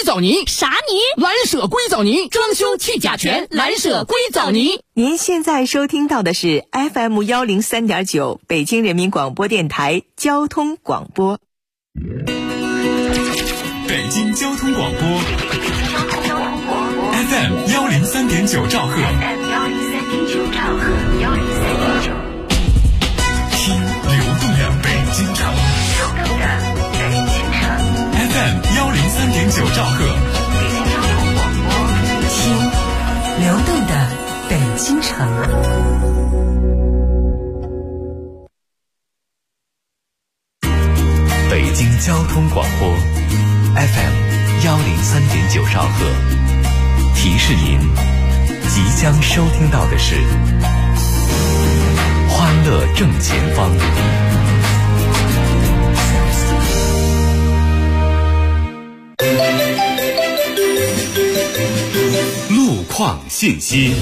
藻泥。 啥泥？ 蓝舍硅藻泥，装修去甲醛，蓝舍硅藻泥。 您现在收听到的是 FM103.9 北京人民广播电台交通广播。 北京交通广播 FM103.9 兆赫，听流动的北京城。FM103.9 兆赫， 听流动的北京城。 北京交通广播 FM103.9 兆赫，提示您即将收听到的是欢乐正前方。路况信息。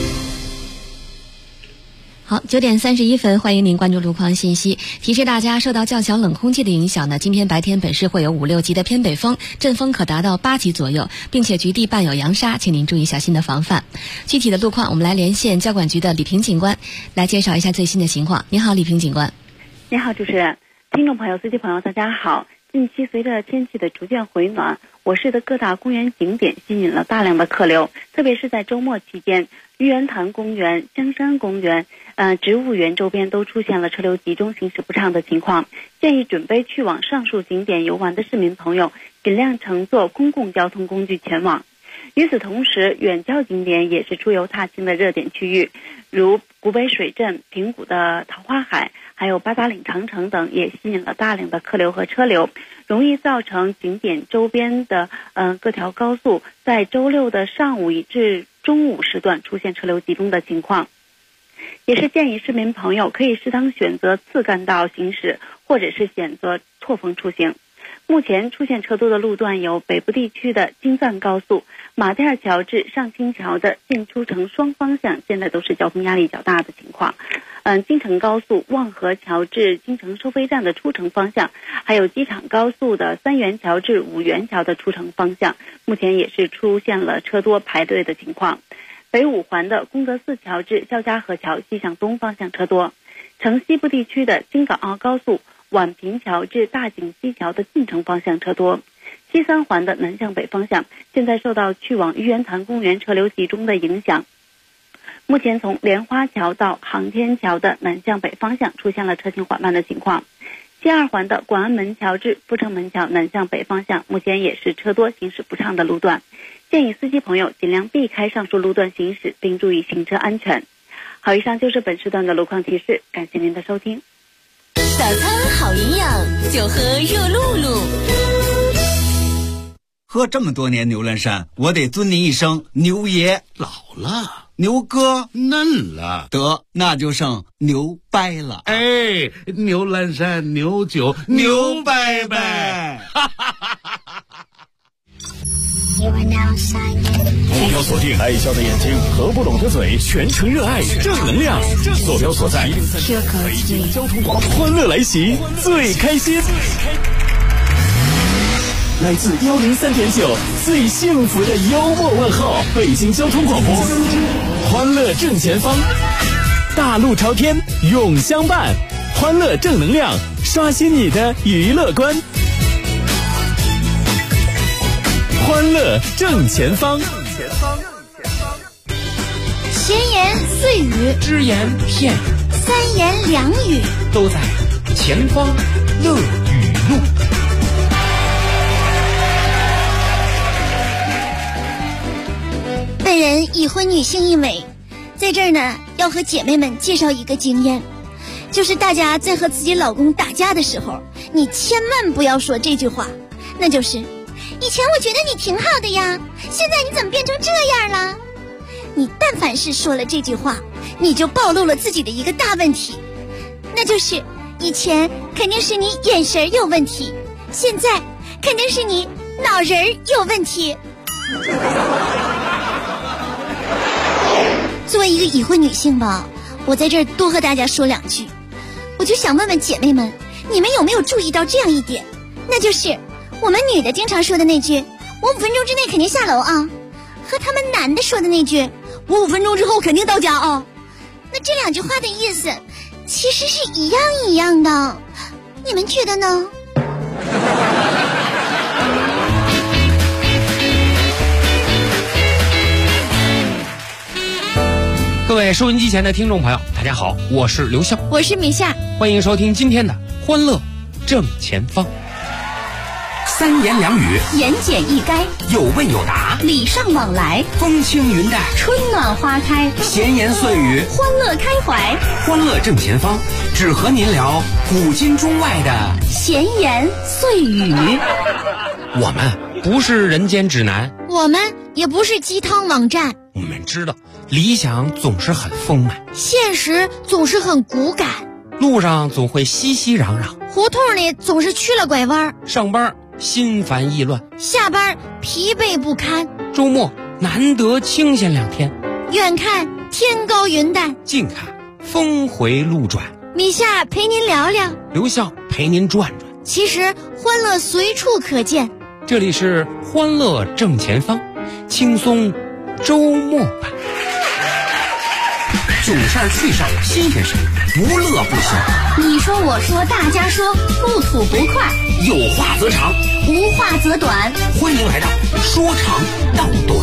好，9点31分，欢迎您关注路况信息。提示大家，受到较强冷空气的影响呢，今天白天本市会有5、6级的偏北风，阵风可达到8级左右，并且局地伴有扬沙，请您注意小心的防范。具体的路况，我们来连线交管局的李平警官，来介绍一下最新的情况。你好，李平警官。 你好，主持人，听众朋友、司机朋友，大家好。近期随着天气的逐渐回暖，我市的各大公园景点吸引了大量的客流，特别是在周末期间，玉渊潭公园、香山公园、植物园周边都出现了车流集中、行驶不畅的情况。建议准备去往上述景点游玩的市民朋友，尽量乘坐公共交通工具前往。与此同时，远郊景点也是出游踏青的热点区域，如古北水镇、平谷的桃花海，还有八达岭长城等，也吸引了大量的客流和车流，容易造成景点周边的各条高速在周六的上午至中午时段出现车流集中的情况。也是建议市民朋友可以适当选择次干道行驶，或者是选择错峰出行。目前出现车多的路段有北部地区的京赞高速、马甸桥至上清桥的进出城双方向，现在都是交通压力较大的情况。京承高速望河桥至京承收费站的出城方向，还有机场高速的三元桥至五元桥的出城方向，目前也是出现了车多排队的情况。北五环的功德寺桥至肖家河桥西向东方向车多。城西部地区的京港澳高速宛平桥至大井西桥的进城方向车多。西三环的南向北方向，现在受到去往玉渊潭公园车流集中的影响，目前从莲花桥到航天桥的南向北方向出现了车行缓慢的情况。西二环的广安门桥至阜成门桥南向北方向，目前也是车多行驶不畅的路段，建议司机朋友尽量避开上述路段行驶，并注意行车安全。好，以上就是本时段的路况提示，感谢您的收听。 早餐好营养，就喝热露露。 喝这么多年牛栏山，我得尊您一声牛爷。 老了， 牛哥嫩了， 得那就剩牛掰了。 哎，牛栏山牛酒牛掰掰。 目标锁定爱笑的眼睛和不懂的嘴，全程热爱正能量。坐标所在北京交通广播，欢乐来袭，最开心。来自103.9最幸福的幽默问候，北京交通广播，欢乐正前方，大路朝天永相伴，欢乐正能量，刷新你的娱乐观。欢乐正前方， 闲言碎语， 只言片语， 三言两语， 都在前方乐语录。 本人已婚女性一枚，在这儿呢，要和姐妹们介绍一个经验，就是大家在和自己老公打架的时候，你千万不要说这句话，那就是以前我觉得你挺好的呀，现在你怎么变成这样了？你但凡是说了这句话，你就暴露了自己的一个大问题，那就是以前肯定是你眼神有问题，现在肯定是你脑仁有问题。作为一个已婚女性吧，我在这儿多和大家说两句，我就想问问姐妹们，你们有没有注意到这样一点，那就是我们女的经常说的那句我5分钟之内肯定下楼啊，和他们男的说的那句我5分钟之后肯定到家啊，那这2句话的意思其实是一样的，你们觉得呢？ 各位收音机前的听众朋友，大家好，我是刘笑， 我是米夏， 欢迎收听今天的欢乐正前方。 3言2语， 言简意赅， 有问有答， 礼尚往来， 风轻云淡， 春暖花开， 闲言碎语， 欢乐开怀， 欢乐正前方，只和您聊古今中外的闲言碎语。 我们不是人间指南， 我们也不是鸡汤网站， 我们知道理想总是很丰满， 现实总是很骨感， 路上总会熙熙攘攘， 胡同里总是曲了拐弯， 上班心烦意乱， 下班疲惫不堪， 周末难得清闲2天， 远看天高云淡， 近看峰回路转。 米夏陪您聊聊， 刘笑陪您转转， 其实欢乐随处可见。 这里是欢乐正前方，轻松周末版。 囧事儿趣事儿新鲜事儿，不乐不行。 你说我说大家说，不吐不快， 有话则长， 无话则短。 欢迎来到说长道短。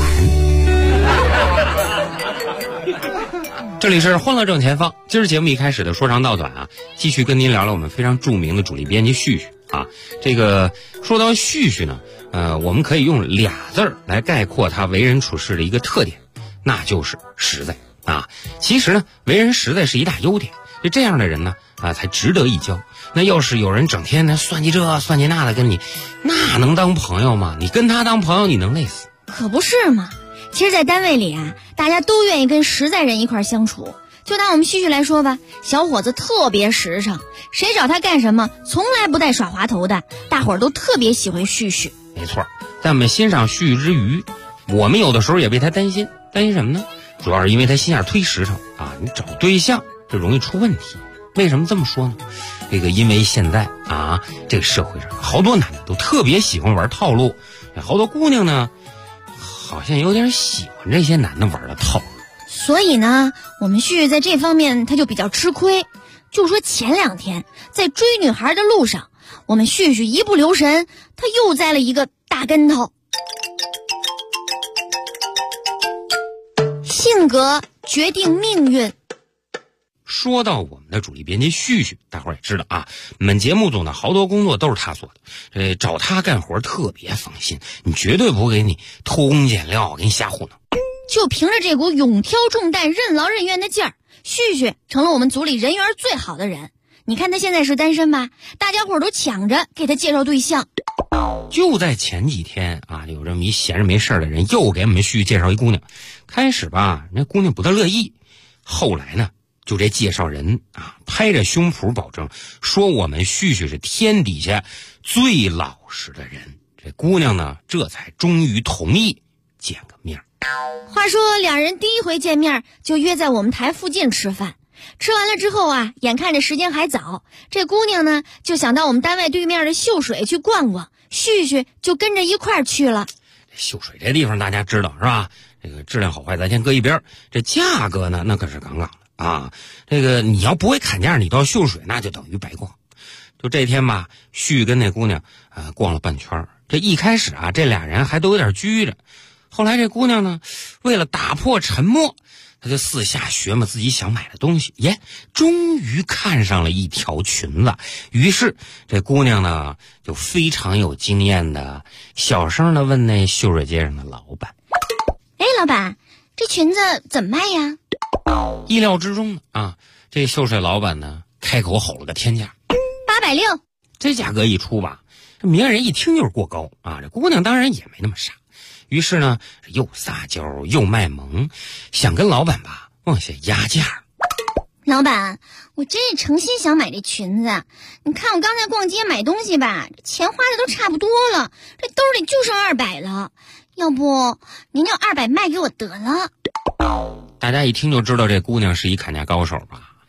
这里是欢乐正前方，今儿节目一开始的说长道短啊，继续跟您聊聊我们非常著名的主力编辑旭旭啊。这个说到旭旭呢，我们可以用2字儿来概括他为人处事的一个特点，那就是实在啊。其实呢，为人实在是一大优点，就这样的人呢才值得一交。那要是有人整天呢算计这算计那的跟你，那能当朋友吗？你跟他当朋友，你能累死。 可不是嘛。其实在单位里啊，大家都愿意跟实在人一块相处。就拿我们旭旭来说吧，小伙子特别实诚，谁找他干什么从来不带耍滑头的，大伙儿都特别喜欢旭旭。 没错，在我们欣赏旭旭之余，我们有的时候也为他担心什么呢？主要是因为他心眼忒实诚啊，你找对象就容易出问题。为什么这么说呢？因为现在啊，这个社会上好多男的都特别喜欢玩套路，好多姑娘呢好像有点喜欢这些男的玩的套路。 所以呢，我们旭旭在这方面他就比较吃亏。就说前2天在追女孩的路上，我们旭旭一不留神，他又栽了一个大跟头。性格决定命运。 说到我们的主力编辑旭旭，大伙儿也知道啊，我们节目组的好多工作都是他做的，找他干活特别放心，你绝对不会给你偷工减料，给你瞎糊弄。 就凭着这股勇挑重担、任劳任怨的劲儿，旭旭成了我们组里人缘最好的人。你看他现在是单身吧，大家伙都抢着给他介绍对象。 就在前几天啊，有这么一闲着没事的人又给我们旭旭介绍一姑娘。开始吧，那姑娘不大乐意，后来呢，就这介绍人啊，拍着胸脯保证说我们旭旭是天底下最老实的人。这姑娘呢，这才终于同意见个面。 话说2人第一回见面就约在我们台附近吃饭，吃完了之后啊，眼看着时间还早，这姑娘呢就想到我们单位对面的秀水去逛逛，旭旭就跟着一块儿去了。 秀水这地方大家知道是吧？这个质量好坏咱先搁一边，这价格呢那可是杠杠的啊。这个你要不会砍价，你到秀水那就等于白逛。就这天吧，旭跟那姑娘逛了半圈。这一开始啊，这俩人还都有点拘着。后来这姑娘呢，为了打破沉默，她就四下学嘛自己想买的东西，终于看上了一条裙子。于是这姑娘呢，就非常有经验的小声的问那秀水街上的老板：“ 哎，老板，这裙子怎么卖呀？” 意料之中的啊，这秀水老板呢，开口吼了个天价 ，860。 这价格一出吧，这明人一听就是过高啊。这姑娘当然也没那么傻。于是呢，又撒娇又卖萌，想跟老板吧往下压价。 老板，我真是诚心想买这裙子，你看我刚才逛街买东西吧，这钱花的都差不多了，这兜里就剩200了，要不您就200卖给我得了。 大家一听就知道这姑娘是一砍价高手吧？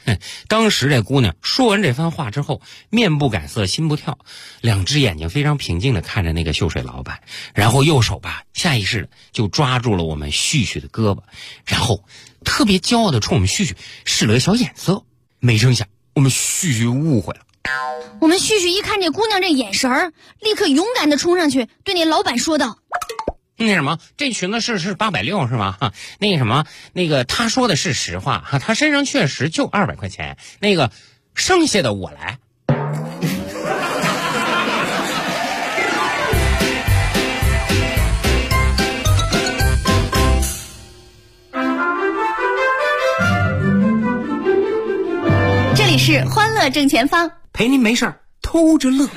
当时这姑娘说完这番话之后，面不改色心不跳，两只眼睛非常平静地看着那个秀水老板，然后右手吧下意识的就抓住了我们旭旭的胳膊，然后特别骄傲地冲我们旭旭使了个小眼色。没成想我们旭旭误会了。 我们旭旭一看这姑娘这眼神儿，立刻勇敢地冲上去对那老板说道： 那什么，这裙子是860是吗？那个什么，那个他说的是实话哈，他身上确实就200块钱，那个剩下的我来。 这里是欢乐正前方， 陪您没事儿偷着乐。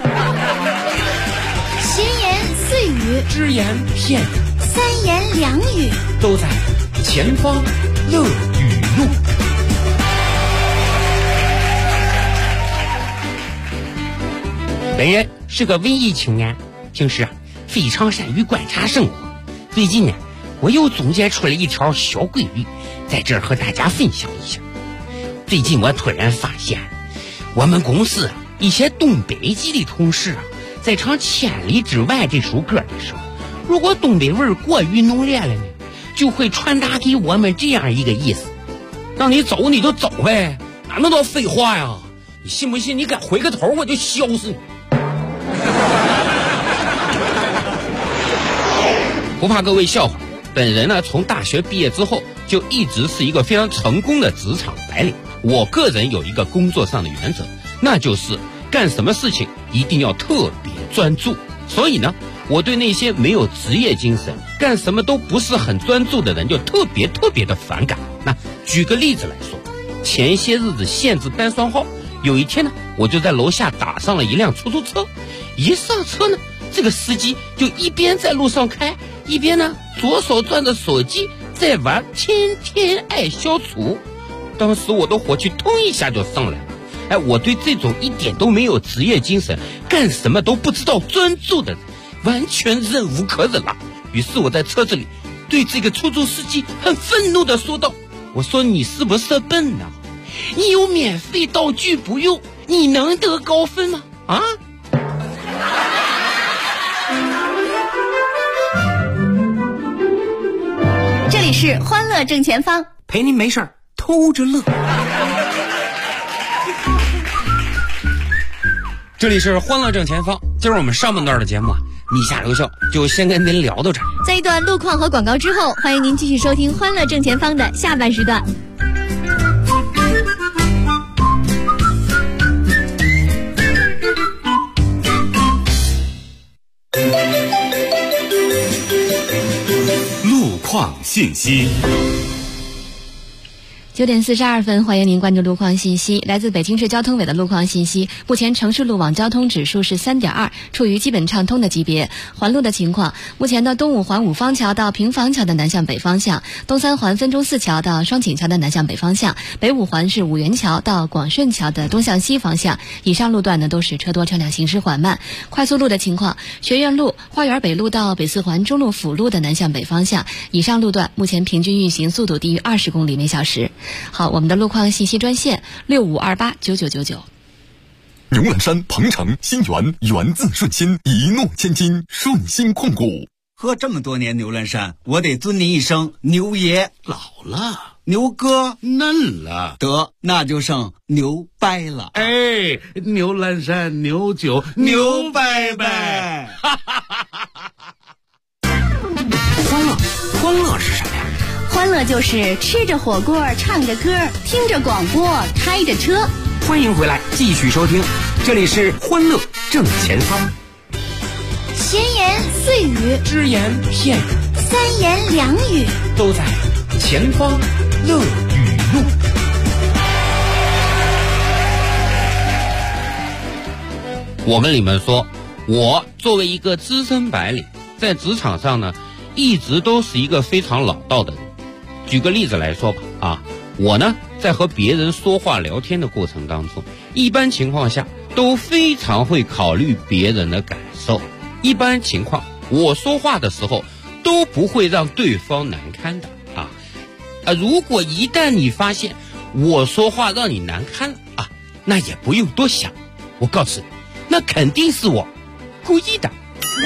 闲言碎语， 只言片语， 三言两语， 都在前方乐语录。 本人是个文艺青年，平时非常善于观察生活。最近呢，我又总结出了一条小规律，在这儿和大家分享一下。最近我突然发现，我们公司一些东北籍的同事在唱《千里之外》这首歌的时候，如果东北味过于浓烈了呢，就会传达给我们这样一个意思：让你走你就走呗，哪那么多废话呀？你信不信你敢回个头我就削死你！不怕各位笑话，本人呢从大学毕业之后就一直是一个非常成功的职场白领。我个人有一个工作上的原则，那就是干什么事情一定要特别专注。所以呢，我对那些没有职业精神、干什么都不是很专注的人就特别的反感。那举个例子来说，前些日子限制单双号，有一天呢，我就在楼下打上了一辆出租车。一上车呢，这个司机就一边在路上开，一边呢左手攥着手机在玩天天爱消除。当时我的火气通一下就上来了。我对这种一点都没有职业精神、干什么都不知道专注的人，完全忍无可忍了。于是我在车子里对这个出租司机很愤怒地说道：我说你是不是笨呢？你有免费道具不用，你能得高分吗？啊？ 这里是欢乐正前方， 陪您没事儿偷着乐。 这里是欢乐正前方，今儿我们上半段的节目你下留笑就先跟您聊到这儿。 在一段路况和广告之后，欢迎您继续收听欢乐正前方的下半时段。 路况信息。 9点42分，欢迎您关注路况信息。来自北京市交通委的路况信息，目前城市路网交通指数是3.2，处于基本畅通的级别。环路的情况，目前的东五环五方桥到平房桥的南向北方向，东三环分钟寺桥到双井桥的南向北方向，北五环是五元桥到广顺桥的东向西方向。以上路段呢都是车多车辆行驶缓慢。快速路的情况，学院路、花园北路到北四环中路辅路的南向北方向，以上路段目前平均运行速度低于20公里每小时。好，我们的路况信息专线65289999。 牛栏山、鹏城、新源，源自顺心，一诺千金，顺心控股。 喝这么多年牛栏山，我得尊您一声牛爷。 老了， 牛哥嫩了， 得那就剩牛掰了。 哎，牛栏山牛酒牛掰掰。 欢乐是什么呀？ 欢乐就是吃着火锅，唱着歌，听着广播，开着车。 欢迎回来，继续收听，这里是欢乐正前方。 闲言碎语， 只言片语， 三言两语， 都在前方乐语录。 我们里面说，我作为一个资深白领，在职场上呢，一直都是一个非常老道的人。举个例子来说吧，我呢在和别人说话聊天的过程当中，一般情况下都非常会考虑别人的感受。一般情况，我说话的时候都不会让对方难堪的如果一旦你发现我说话让你难堪了啊，那也不用多想，我告诉你，那肯定是我故意的。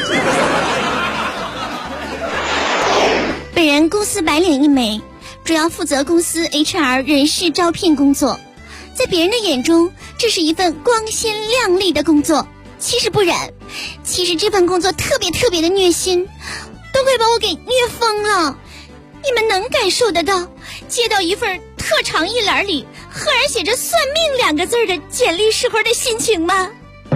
本人公司白领一枚，主要负责公司 HR 人事招聘工作。在别人的眼中，这是一份光鲜亮丽的工作，其实不然。其实这份工作特别的虐心，都快把我给虐疯了。你们能感受得到接到一份特长一栏里赫然写着算命2个字的简历时候的心情吗？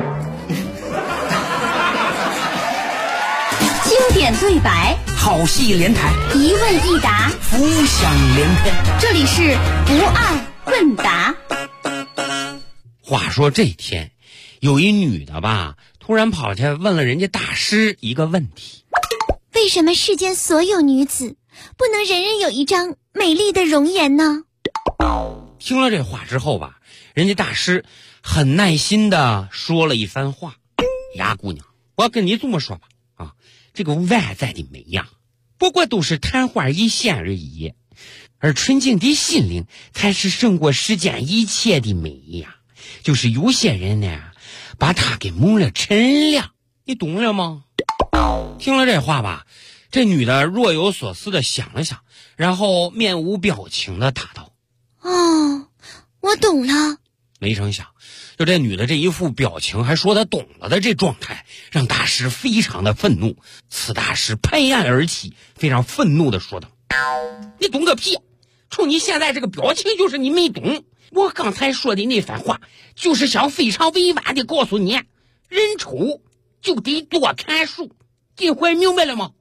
经典对白， 好戏连台， 一问一答， 浮想联翩。 这里是不二问答。 话说这天，有一女的吧，突然跑去问了人家大师一个问题： 为什么世间所有女子不能人人有一张美丽的容颜呢？ 听了这话之后吧，人家大师很耐心的说了一番话：呀，姑娘，我跟你这么说吧，啊，这个外在的美呀，不过都是昙花一现而已，而纯净的心灵才是胜过世间一切的美呀。就是有些人呢，把它给蒙了陈亮，你懂了吗？听了这话吧，这女的若有所思的想了想，然后面无表情的答道： 哦，我懂了。 没成想，就这女的这一副表情还说她懂了的这状态，让大师非常的愤怒。此大师拍案而起，非常愤怒的说道：你懂个屁！冲你现在这个表情就是你没懂。我刚才说的那番话，就是想非常委婉的告诉你，人丑就得多看书，这回明白了吗？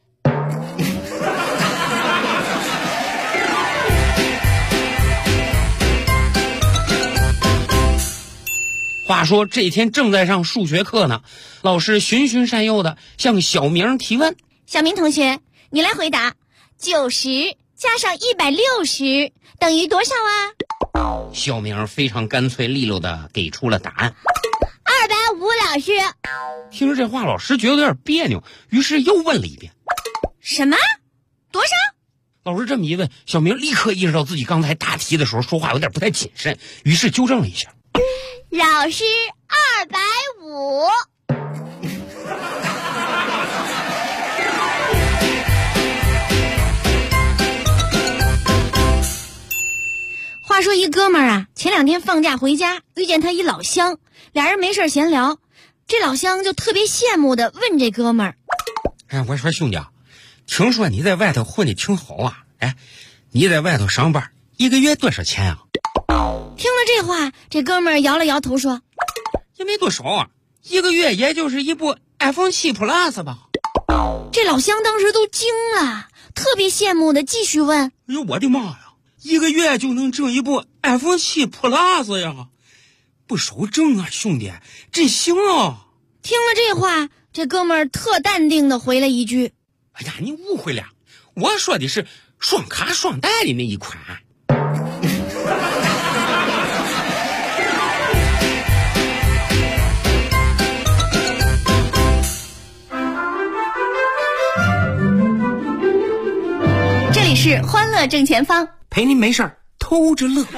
话说这天正在上数学课呢，老师循循善诱的向小明提问： 小明同学，你来回答，90加上160等于多少啊？ 小明非常干脆利落的给出了答案 250。老师听着这话，老师觉得有点别扭，于是又问了一遍： 什么？多少？ 老师这么一问，小明立刻意识到自己刚才答题的时候说话有点不太谨慎，于是纠正了一下： 老师250。话说一哥们儿啊，前2天放假回家，遇见他一老乡，俩人没事闲聊，这老乡就特别羡慕的问这哥们儿： 哎，我说兄弟啊，听说你在外头混的挺好啊，哎，你在外头上班1个月多少钱啊？ 听了这话，这哥们儿摇了摇头说： 也没多少啊，1个月也就是一部 iPhone 7 Plus 吧。 这老乡当时都惊了，特别羡慕的继续问： 哎呦我的妈呀，1个月就能挣一部 iPhone 7 Plus 呀，不少挣啊，兄弟，真行啊！ 听了这话，这哥们儿特淡定的回了一句： 哎呀，你误会了，我说的是双卡双待的那一款。 这里是欢乐正前方， 陪您没事儿偷着乐。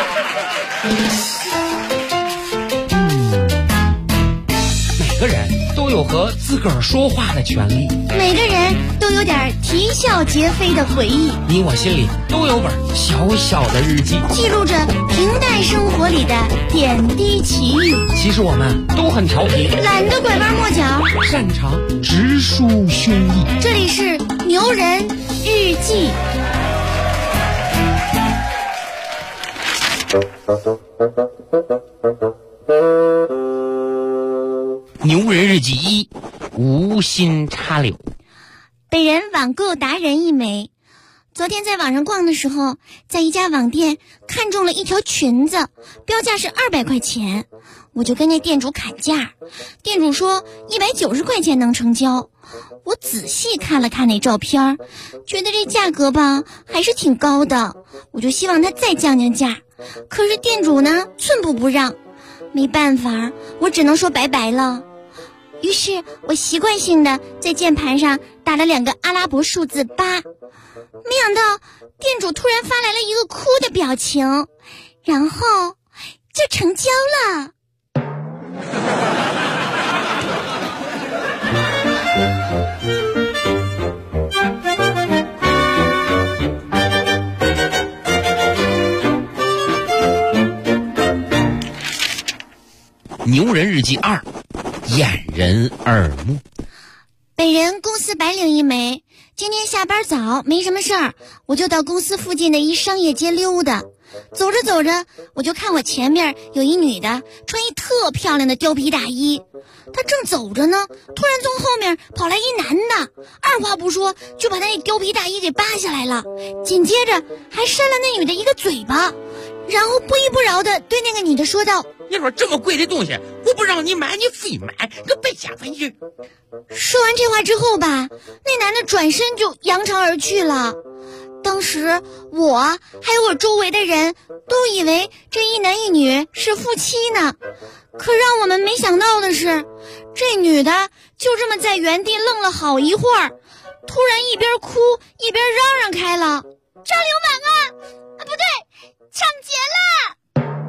每个人都有和自个儿说话的权利， 每个人都有点啼笑皆非的回忆， 你我心里都有本小小的日记， 记录着平淡生活里的点滴奇遇。 其实我们都很调皮， 懒得拐弯抹角， 擅长直抒胸臆。 这里是牛人日记。 牛人日记1，无心插柳。 本人网购达人一枚。昨天在网上逛的时候，在一家网店看中了一条裙子，标价是200块钱，我就跟那店主砍价，店主说190块钱能成交。我仔细看了看那照片，觉得这价格吧还是挺高的，我就希望他再降降价，可是店主呢寸步不让，没办法，我只能说拜拜了。于是我习惯性的在键盘上打了2个阿拉伯数字8，没想到店主突然发来了一个哭的表情， 然后就成交了。 牛人日记2，掩人耳目。 本人公司白领一枚，今天下班早，没什么事儿，我就到公司附近的一商业街溜达。走着走着，我就看我前面有一女的穿一特漂亮的貂皮大衣，她正走着呢，突然从后面跑来一男的，二话不说就把那貂皮大衣给扒下来了，紧接着还扇了那女的一个嘴巴，然后不依不饶的对那个女的说道： 你说这么贵的东西，我不让你买你非买，个败家玩意儿。 说完这话之后吧，那男的转身就扬长而去了。当时我还有我周围的人都以为这一男一女是夫妻呢，可让我们没想到的是，这女的就这么在原地愣了好一会儿，突然一边哭一边嚷嚷开了：抓流氓啊！啊，不对，抢劫了！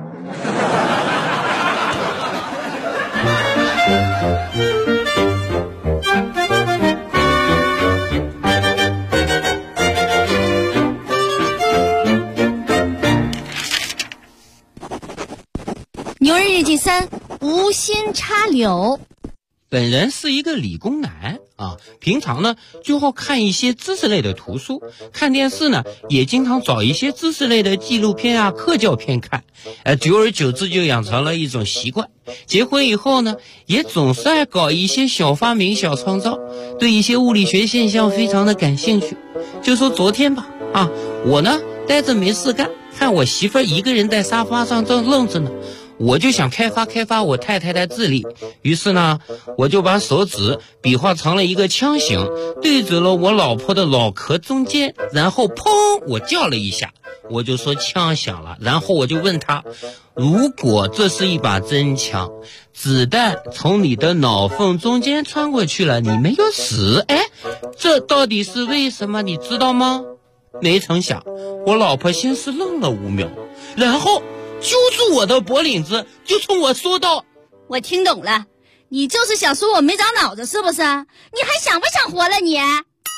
牛人日记3，无心插柳。 本人是一个理工男啊，平常呢就好看一些知识类的图书，看电视呢也经常找一些知识类的纪录片啊、科教片看，久而久之就养成了一种习惯。结婚以后呢，也总是爱搞一些小发明、小创造，对一些物理学现象非常的感兴趣。就说昨天吧，我呢呆着没事干，看我媳妇儿一个人在沙发上正愣着呢。我就想开发我太太的智力，于是呢，我就把手指比划成了一个枪形，对准了我老婆的脑壳中间，然后砰，我叫了一下，我就说枪响了，然后我就问她，如果这是一把真枪，子弹从你的脑缝中间穿过去了，你没有死，这到底是为什么，你知道吗？没成想，我老婆先是愣了5秒，然后揪住我的脖领子，就冲我说道： 我听懂了，你就是想说我没长脑子是不是？你还想不想活了你？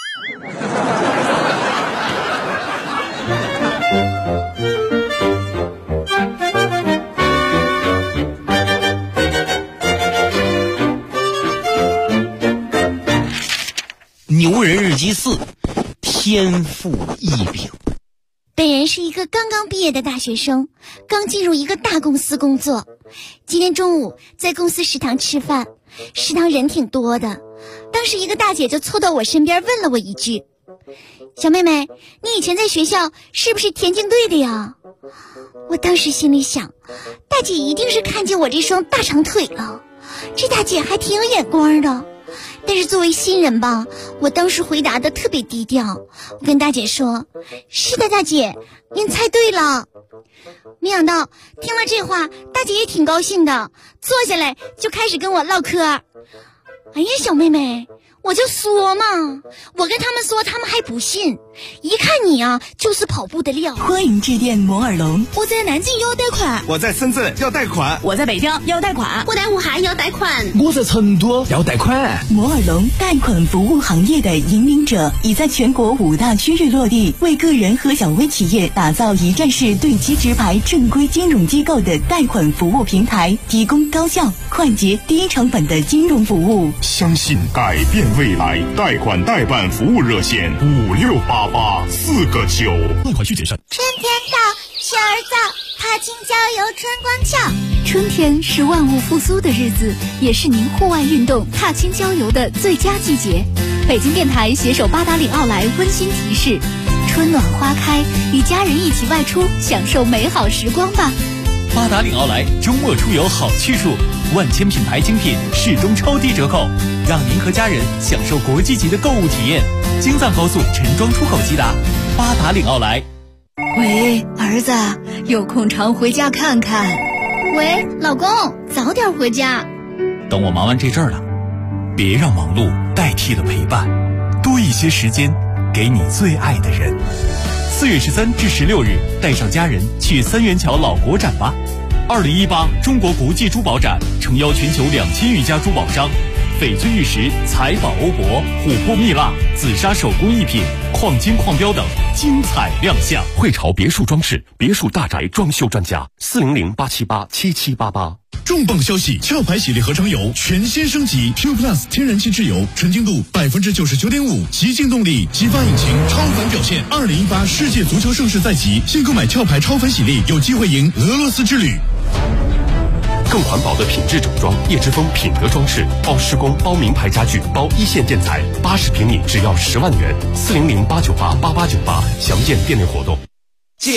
牛人日记4，天赋异禀。 本人是一个刚刚毕业的大学生，刚进入一个大公司工作。今天中午在公司食堂吃饭，食堂人挺多的，当时一个大姐就凑到我身边问了我一句：小妹妹，你以前在学校是不是田径队的呀？我当时心里想，大姐一定是看见我这双大长腿了，这大姐还挺有眼光的。但是作为新人吧，我当时回答的特别低调，我跟大姐说：是的大姐，您猜对了。没想到听了这话，大姐也挺高兴的，坐下来就开始跟我唠嗑。哎呀，小妹妹，我就说嘛，我跟他们说，他们还不信，一看你啊就是跑步的料。 欢迎致电摩尔龙， 我在南京要贷款， 我在深圳要贷款， 我在北京要贷款， 我在武汉要贷款， 我在成都要贷款。 摩尔龙贷款服务行业的引领者，已在全国5大区域落地，为个人和小微企业打造一站式对其直排正规金融机构的贷款服务平台，提供高效、快捷、低成本的金融服务。 相信改变未来，贷款代办服务热线5688-4个9， 贷款需谨慎。 春天到，雪儿早，踏青郊游春光俏。 春天是万物复苏的日子，也是您户外运动、踏青郊游的最佳季节。北京电台携手八达岭奥莱温馨提示：春暖花开，与家人一起外出，享受美好时光吧。 八达岭奥莱周末出游好去处，万千品牌精品适中超低折扣，让您和家人享受国际级的购物体验。京藏高速陈庄出口即达，八达岭奥莱。 喂，儿子，有空常回家看看。 喂，老公，早点回家。 等我忙完这阵儿了，别让忙碌代替了陪伴，多一些时间给你最爱的人。 4月13至16日，带上家人去三元桥老国展吧。2018中国国际珠宝展诚邀全球2000余家珠宝商，翡翠玉石、财宝欧泊、琥珀蜜蜡、紫砂手工艺品、矿金矿标等精彩亮相。 汇潮别墅装饰，别墅大宅装修专家，400-878-7788。 重磅消息！壳牌系列合成油全新升级 Q Plus 天然气质油，纯净度99.5%，极净动力，激发引擎，超凡表现。2018世界足球盛世在即，新购买壳牌超凡系列有机会赢俄罗斯之旅。 更环保的品质整装，叶之峰品德装饰，包施工、包名牌家具、包一线建材，80平米只要10万元，400-898-8898，详见店内活动。 降！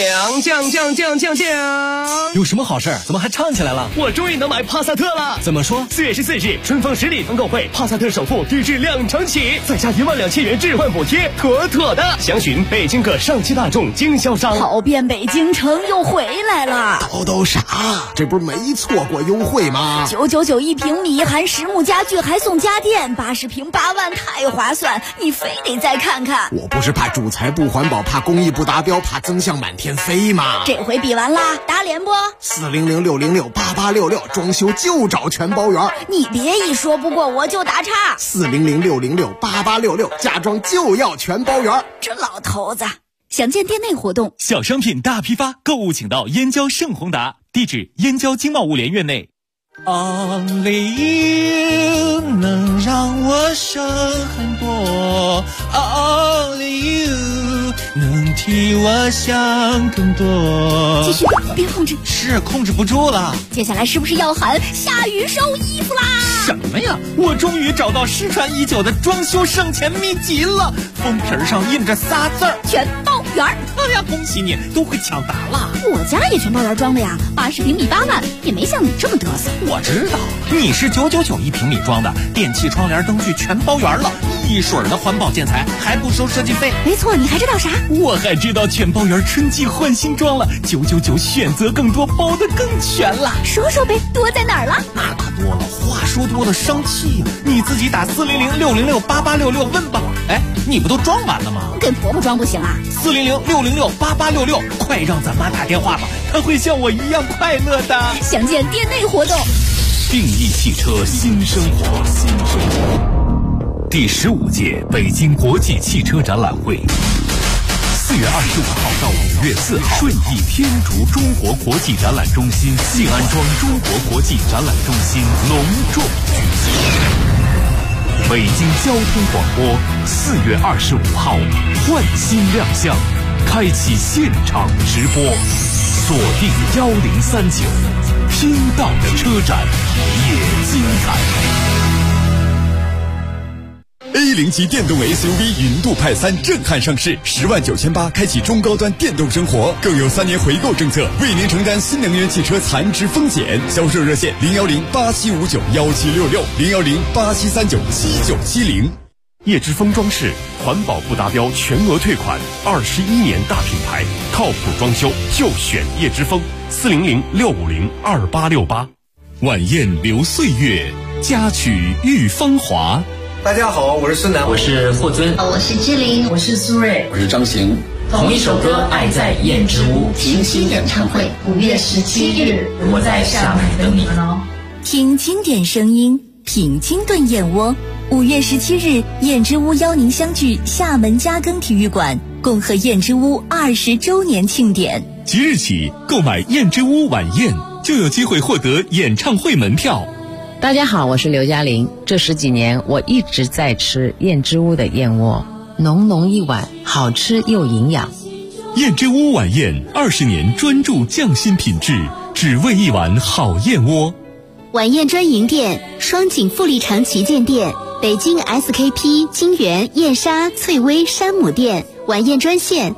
有什么好事？怎么还唱起来了？ 我终于能买帕萨特了！ 怎么说 ？4月14日，春风10里团购会，帕萨特首付低至2成起，再加12000元置换补贴，妥妥的！详询北京各上汽大众经销商。 跑遍北京城又回来了。 都啥？这不是没错过优惠吗 ？999一平米，含实木家具还送家电，80平8万，太划算！你非得再看看。 我不是怕主材不环保，怕工艺不达标，怕增项满天飞吗？ 这回比完啦，打脸不 ？400-606-8866，装修就找全包圆。 你别一说不过我就打岔。 400-606-8866，家装就要全包圆。 这老头子。详见店内活动。 小商品大批发，购物请到燕郊盛宏达，地址燕郊经贸物联院内。 Only you 能让我省很多 ，Only you 能替我想更多。 继续，别控制。 是控制不住了。 接下来是不是要喊下雨收衣服啦？ 什么呀？我终于找到失传已久的装修省钱秘籍了，封皮上印着仨字儿： 全包圆。 哎呀，恭喜你，都会抢答了。 我家也全包圆装的呀，80平米8万，也没像你这么嘚瑟。 我知道，你是999一平米装的，电器、窗帘、灯具全包圆了，一水的环保建材，还不收设计费。 没错，你还知道啥？ 我还知道全包圆春季换新装了，999选择更多，包得更全了。 说说呗，多在哪儿了？ 那可多了，话说多了伤气呀。你自己打400-606-8866问吧。哎，你不都装完了吗？ 跟婆婆装不行啊。 400-606-8866，快让咱妈打电话吧，她会像我一样快乐的。 详见店内活动。 定义汽车新生活，第15届北京国际汽车展览会，4月25号到5月4号，顺义天竺中国国际展览中心、信安庄中国国际展览中心隆重举行。北京交通广播4月25号焕新亮相，开启现场直播，锁定1039，听到的车展也精彩。 A0级电动 SUV 云度派3震撼上市，10.980万开启中高端电动生活，更有3年回购政策，为您承担新能源汽车残值风险。销售热线010-8759-1766，010-8739-7970。叶之峰装饰，环保不达标全额退款，21年大品牌，靠谱装修就选叶之峰，400-650-2868。 晚宴留岁月，佳曲遇芳华。 大家好，我是孙楠， 我是霍尊， 我是志玲， 我是苏芮， 我是张行。 同一首歌，爱在燕之屋平息演唱会，5月17日， 我在上海等你们哦。 听经典声音，品清炖燕窝。5月17日，燕之屋邀您相聚厦门嘉庚体育馆，恭贺燕之屋20周年庆典。 即日起，购买燕之屋晚宴就有机会获得演唱会门票。 大家好，我是刘嘉玲。这10几年，我一直在吃燕之屋的燕窝，浓浓一碗，好吃又营养。 燕之屋晚宴20年专注匠心品质，只为一碗好燕窝。 晚宴专营店：双井富力城旗舰店、北京 SKP 金源燕莎翠微山姆店。晚宴专线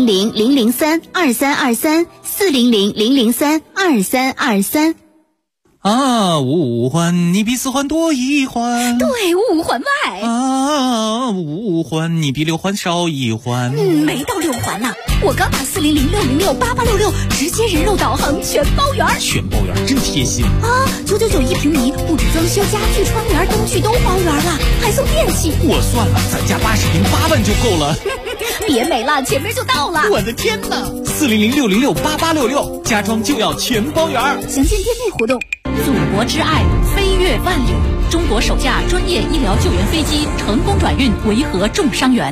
400-003-2323，400-003-2323。 啊，五环你比4环多1环， 对，5环外。 啊，5环你比6环少1环。 没到6环呢。我刚打400-606-8866，直接人肉导航全包圆。 全包圆真贴心啊！999一平米，不止装修，家具、窗帘、灯具都包圆了，还送电器。 我算了，咱家80平8万就够了。 别没了，前面就到了。 我的天哪！400-606-8866，家装就要全包圆。 详见店内活动。祖国之爱，飞越万里。中国首架专业医疗救援飞机成功转运维和重伤员。